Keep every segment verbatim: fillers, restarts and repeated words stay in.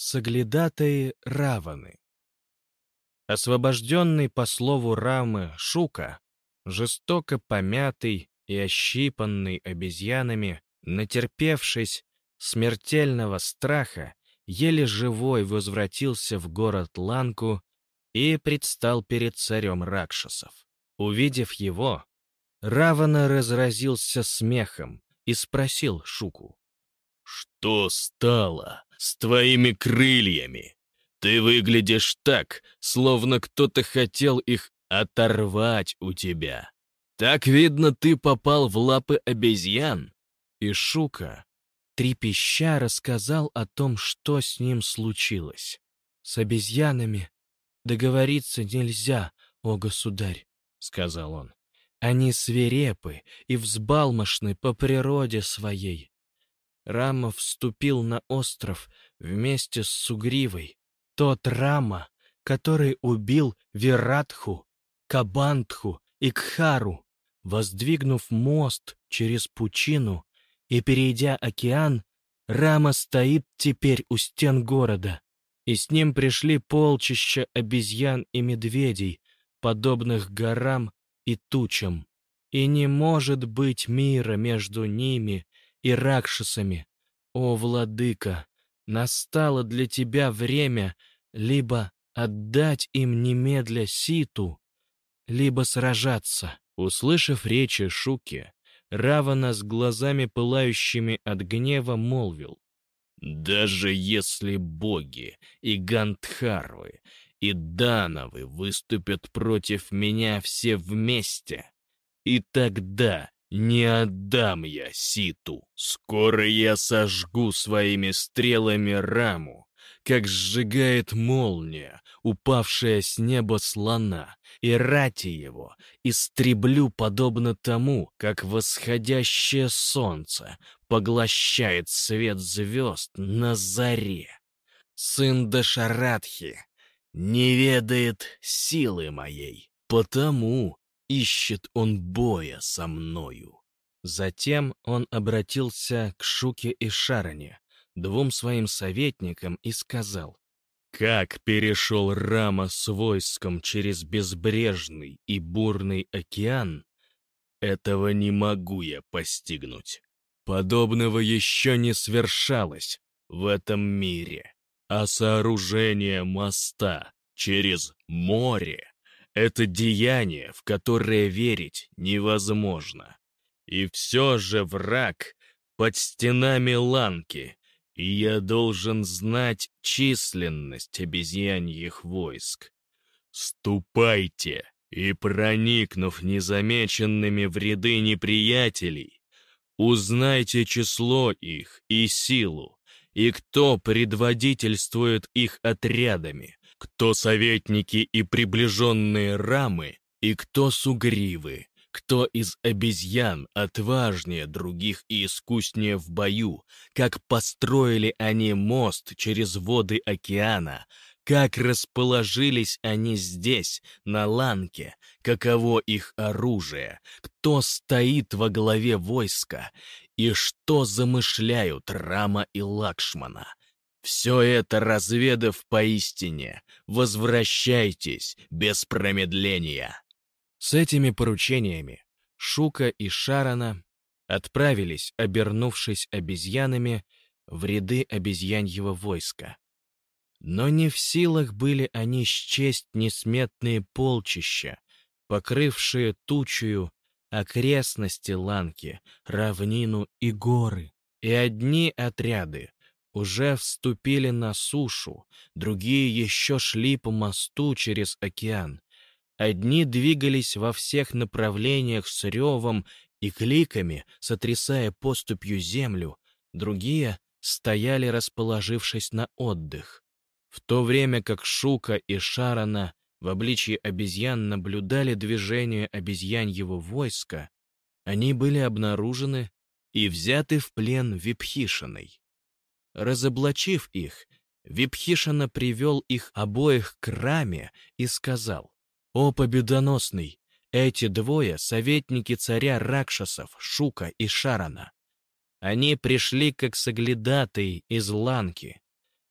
Соглядатаи Раваны. Освобожденный по слову Рамы Шука, жестоко помятый и ощипанный обезьянами, натерпевшись смертельного страха, еле живой возвратился в город Ланку и предстал перед царем Ракшасов. Увидев его, Равана разразился смехом и спросил Шуку: «Что стало с твоими крыльями? Ты выглядишь так, словно кто-то хотел их оторвать у тебя. Так, видно, ты попал в лапы обезьян». И Шука, трепеща, рассказал о том, что с ним случилось. «С обезьянами договориться нельзя, о государь», — сказал он. «Они свирепы и взбалмошны по природе своей. Рама вступил на остров вместе с Сугривой. Тот Рама, который убил Виратху, Кабантху и Кхару, воздвигнув мост через пучину и перейдя океан, Рама стоит теперь у стен города, и с ним пришли полчища обезьян и медведей, подобных горам и тучам. И не может быть мира между ними и Ракшасами. О, владыка, настало для тебя время либо отдать им немедля Ситу, либо сражаться». Услышав речи Шуки, Равана с глазами пылающими от гнева молвил: «Даже если боги и Гандхарвы и Дановы выступят против меня все вместе, и тогда не отдам я Ситу. Скоро я сожгу своими стрелами Раму, как сжигает молния, упавшая с неба слона, и рати его истреблю подобно тому, как восходящее солнце поглощает свет звезд на заре. Сын Дашарадхи не ведает силы моей, потому ищет он боя со мною». Затем он обратился к Шуке и Шаране, двум своим советникам, и сказал: «Как перешел Рама с войском через безбрежный и бурный океан, этого не могу я постигнуть. Подобного еще не свершалось в этом мире, а сооружение моста через море — это деяние, в которое верить невозможно. И все же враг под стенами Ланки, и я должен знать численность обезьяньих войск. Ступайте, и, проникнув незамеченными в ряды неприятелей, узнайте число их и силу, и кто предводительствует их отрядами, кто советники и приближенные Рамы, и кто сугривы, кто из обезьян отважнее других и искуснее в бою, как построили они мост через воды океана, как расположились они здесь, на Ланке, каково их оружие, кто стоит во главе войска и что замышляют Рама и Лакшмана. Все это разведав поистине, возвращайтесь без промедления». С этими поручениями Шука и Шарана отправились, обернувшись обезьянами, в ряды обезьяньего войска. Но не в силах были они счесть несметные полчища, покрывшие тучью окрестности Ланки, равнину и горы. И одни отряды уже вступили на сушу, другие еще шли по мосту через океан. Одни двигались во всех направлениях с ревом и кликами, сотрясая поступью землю, другие стояли, расположившись на отдых. В то время как Шука и Шарана в обличье обезьян наблюдали движение обезьяньего войска, они были обнаружены и взяты в плен Випхишиной. Разоблачив их, Випхишина привел их обоих к Раме и сказал: «О победоносный, эти двое — советники царя Ракшасов, Шука и Шарана. Они пришли как соглядатые из Ланки.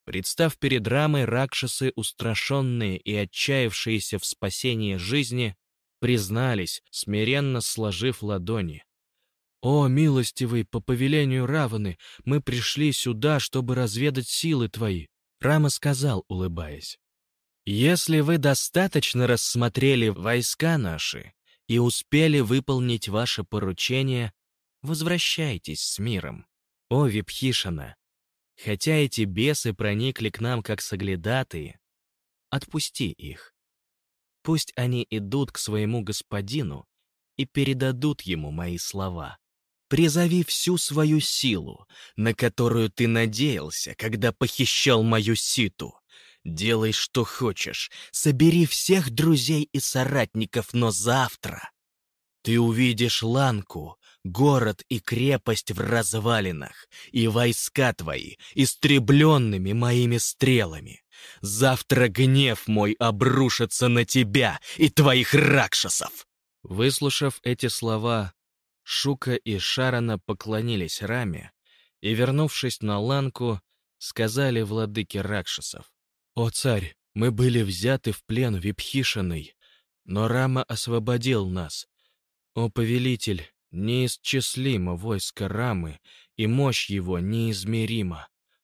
Представ перед Рамой, ракшасы, устрашенные и отчаявшиеся в спасении жизни, признались, смиренно сложив ладони: «О, милостивый, по повелению Раваны, мы пришли сюда, чтобы разведать силы твои». Рама сказал, улыбаясь: «Если вы достаточно рассмотрели войска наши и успели выполнить ваше поручение, возвращайтесь с миром. О, Випхишана, хотя эти бесы проникли к нам как соглядатые, отпусти их. Пусть они идут к своему господину и передадут ему мои слова. Призови всю свою силу, на которую ты надеялся, когда похищал мою ситу. Делай, что хочешь, собери всех друзей и соратников, но завтра ты увидишь Ланку, город и крепость в развалинах, и войска твои, истребленными моими стрелами. Завтра гнев мой обрушится на тебя и твоих ракшасов». Выслушав эти слова, Шука и Шарана поклонились Раме и, вернувшись на Ланку, сказали владыке ракшасов: «О царь, мы были взяты в плен Випхишаной, но Рама освободил нас. О повелитель, неисчислимо войско Рамы, и мощь его неизмерима.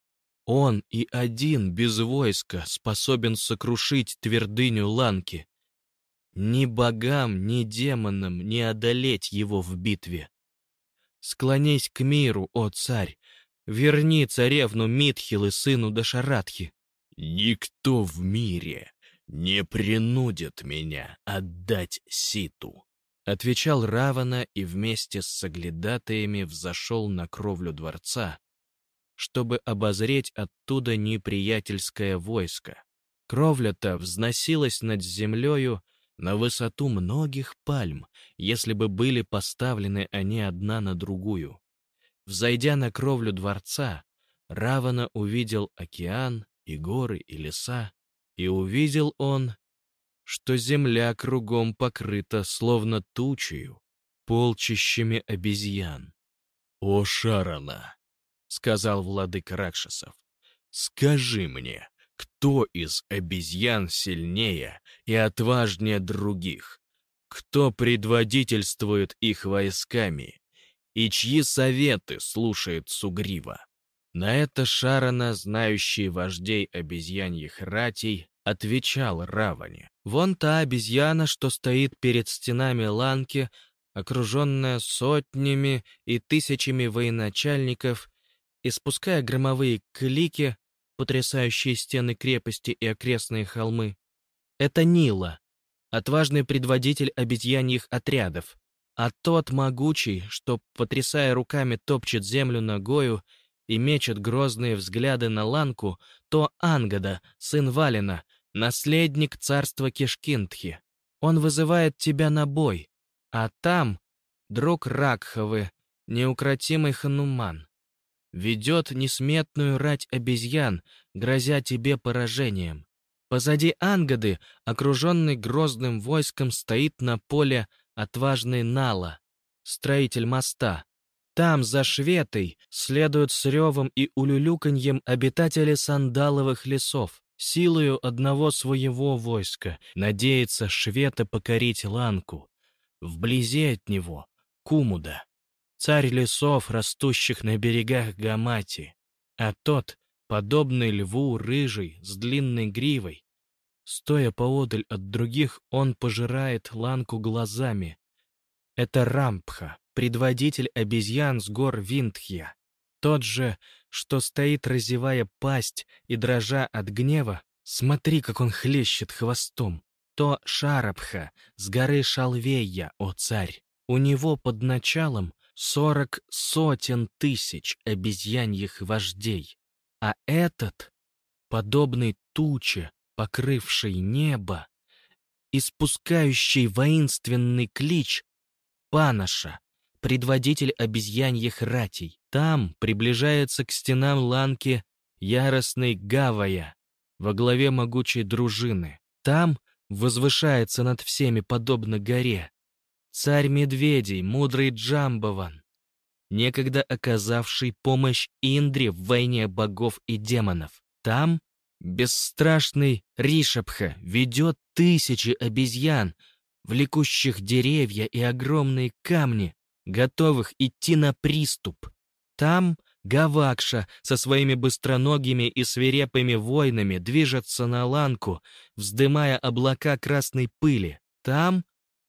Он и один без войска способен сокрушить твердыню Ланки. Ни богам, ни демонам не одолеть его в битве. Склонись к миру, о царь, верни царевну Митхилы сыну Дашаратхи». «Никто в мире не принудит меня отдать ситу», — отвечал Равана и вместе с соглядатаями взошел на кровлю дворца, чтобы обозреть оттуда неприятельское войско. Кровля-то взносилась над землею на высоту многих пальм, если бы были поставлены они одна на другую. Взойдя на кровлю дворца, Равана увидел океан и горы и леса, и увидел он, что земля кругом покрыта словно тучею, полчищами обезьян. «О, Шарана!» — сказал владыка ракшасов. «Скажи мне, кто из обезьян сильнее и отважнее других? Кто предводительствует их войсками? И чьи советы слушает Сугрива?» На это Шарана, знающий вождей обезьяньих ратей, отвечал Раване: «Вон та обезьяна, что стоит перед стенами Ланки, окруженная сотнями и тысячами военачальников, испуская громовые клики, потрясающие стены крепости и окрестные холмы. Это Нила, отважный предводитель обезьяньих отрядов, а тот могучий, что, потрясая руками, топчет землю ногою и мечет грозные взгляды на Ланку, то Ангада, сын Валина, наследник царства Кишкинтхи. Он вызывает тебя на бой, а там друг Ракхавы, неукротимый Хануман, ведет несметную рать обезьян, грозя тебе поражением. Позади Ангады, окруженный грозным войском, стоит на поле отважный Нала, строитель моста. Там, за Шветой, следуют с ревом и улюлюканьем обитатели сандаловых лесов. Силою одного своего войска надеется Швета покорить Ланку. Вблизи от него — Кумуда, царь лесов, растущих на берегах Гамати, а тот, подобный льву, рыжий, с длинной гривой. Стоя поодаль от других, он пожирает Ланку глазами. Это Рампха, предводитель обезьян с гор Виндхья. Тот же, что стоит, разевая пасть и дрожа от гнева, смотри, как он хлещет хвостом. То Шарабха с горы Шалвея, о царь. У него под началом сорок сотен тысяч обезьяньих вождей. А этот, подобный туче, покрывший небо, испускающий воинственный клич, Панаша, предводитель обезьяньих ратей. Там приближается к стенам Ланки яростный Гавая во главе могучей дружины. Там возвышается над всеми, подобно горе, царь медведей, мудрый Джамбаван, некогда оказавший помощь Индре в войне богов и демонов. Там бесстрашный Ришабха ведет тысячи обезьян, влекущих деревья и огромные камни, готовых идти на приступ. Там Гавакша со своими быстроногими и свирепыми воинами движется на ланку, вздымая облака красной пыли. Там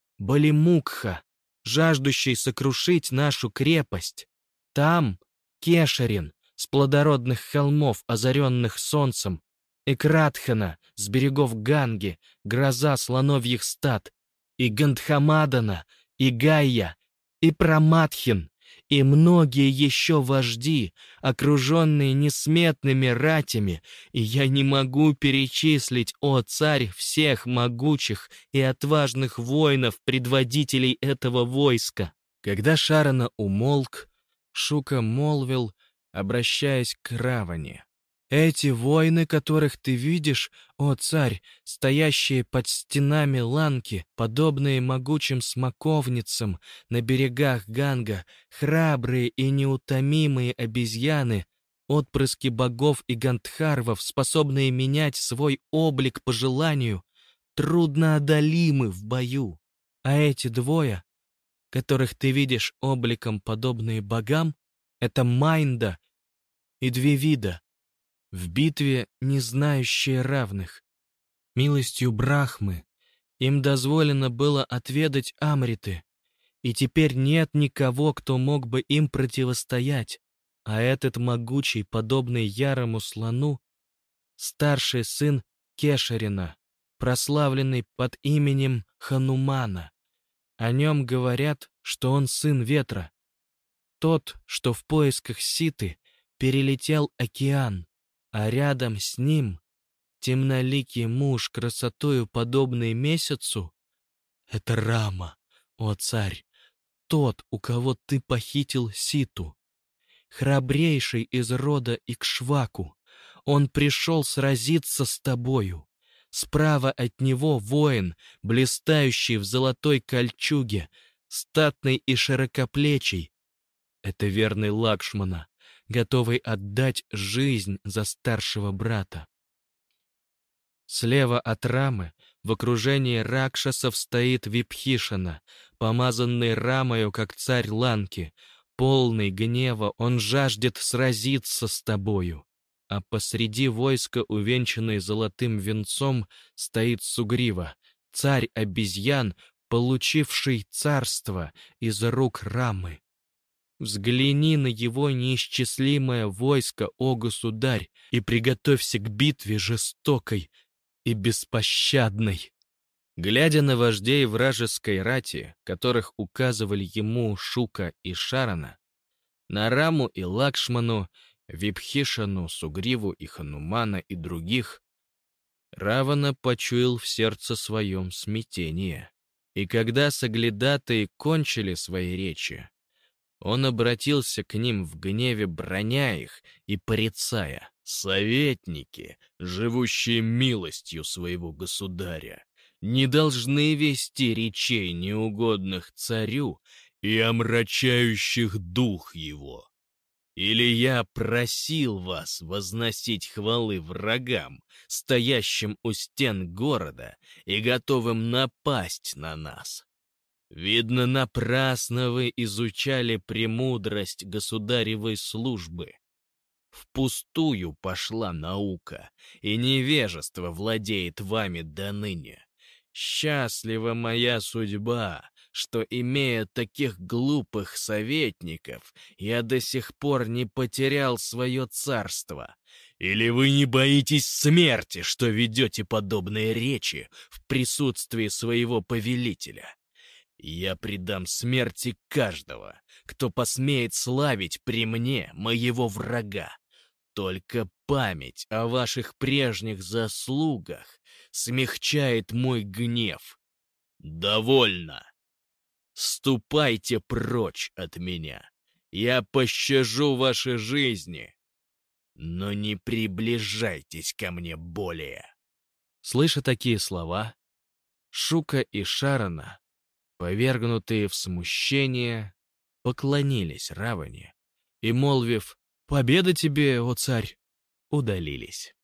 Балимукха, жаждущий сокрушить нашу крепость. Там Кешарин с плодородных холмов, озаренных солнцем, и Кратхана с берегов Ганги, гроза слоновьих стад, и Гандхамадана, и Гайя, и Праматхин, и многие еще вожди, окруженные несметными ратями, и я не могу перечислить, о царь, всех могучих и отважных воинов, предводителей этого войска. Когда Шарана умолк, Шука молвил, обращаясь к Раване: «Эти воины, которых ты видишь, о царь, стоящие под стенами ланки, подобные могучим смоковницам на берегах Ганга, храбрые и неутомимые обезьяны, отпрыски богов и гандхарвов, способные менять свой облик по желанию, трудноодолимы в бою. А эти двое, которых ты видишь обликом подобные богам, это Майнда и Двивида, в битве не знающие равных. Милостью Брахмы им дозволено было отведать Амриты, и теперь нет никого, кто мог бы им противостоять, а этот могучий, подобный ярому слону, старший сын Кешарина, прославленный под именем Ханумана. О нем говорят, что он сын ветра, тот, что в поисках Ситы перелетел океан, а рядом с ним темноликий муж, красотою подобный месяцу, это Рама, о царь, тот, у кого ты похитил Ситу, храбрейший из рода Икшваку. Он пришел сразиться с тобою. Справа от него воин, блистающий в золотой кольчуге, статный и широкоплечий. Это верный Лакшмана, готовый отдать жизнь за старшего брата. Слева от Рамы в окружении ракшасов стоит Випхишана, помазанный Рамою, как царь Ланки. Полный гнева, он жаждет сразиться с тобою. А посреди войска, увенчанный золотым венцом, стоит Сугрива, царь обезьян, получивший царство из рук Рамы. Взгляни на его неисчислимое войско, о государь, и приготовься к битве жестокой и беспощадной». Глядя на вождей вражеской рати, которых указывали ему Шука и Шарана, на Раму и Лакшману, Випхишану, Сугриву и Ханумана и других, Равана почуял в сердце своем смятение. И когда соглядатые кончили свои речи, он обратился к ним в гневе, браня их и порицая: «Советники, живущие милостью своего государя, не должны вести речей неугодных царю и омрачающих дух его. Или я просил вас возносить хвалы врагам, стоящим у стен города и готовым напасть на нас? Видно, напрасно вы изучали премудрость государевой службы. Впустую пошла наука, и невежество владеет вами доныне. Счастлива моя судьба, что, имея таких глупых советников, я до сих пор не потерял свое царство. Или вы не боитесь смерти, что ведете подобные речи в присутствии своего повелителя? Я предам смерти каждого, кто посмеет славить при мне моего врага. Только память о ваших прежних заслугах смягчает мой гнев. Довольно. Ступайте прочь от меня. Я пощажу ваши жизни, но не приближайтесь ко мне более». Слыша такие слова, Шука и Шарана, повергнутые в смущение, поклонились Раване и, молвив «Победа тебе, о царь!», удалились.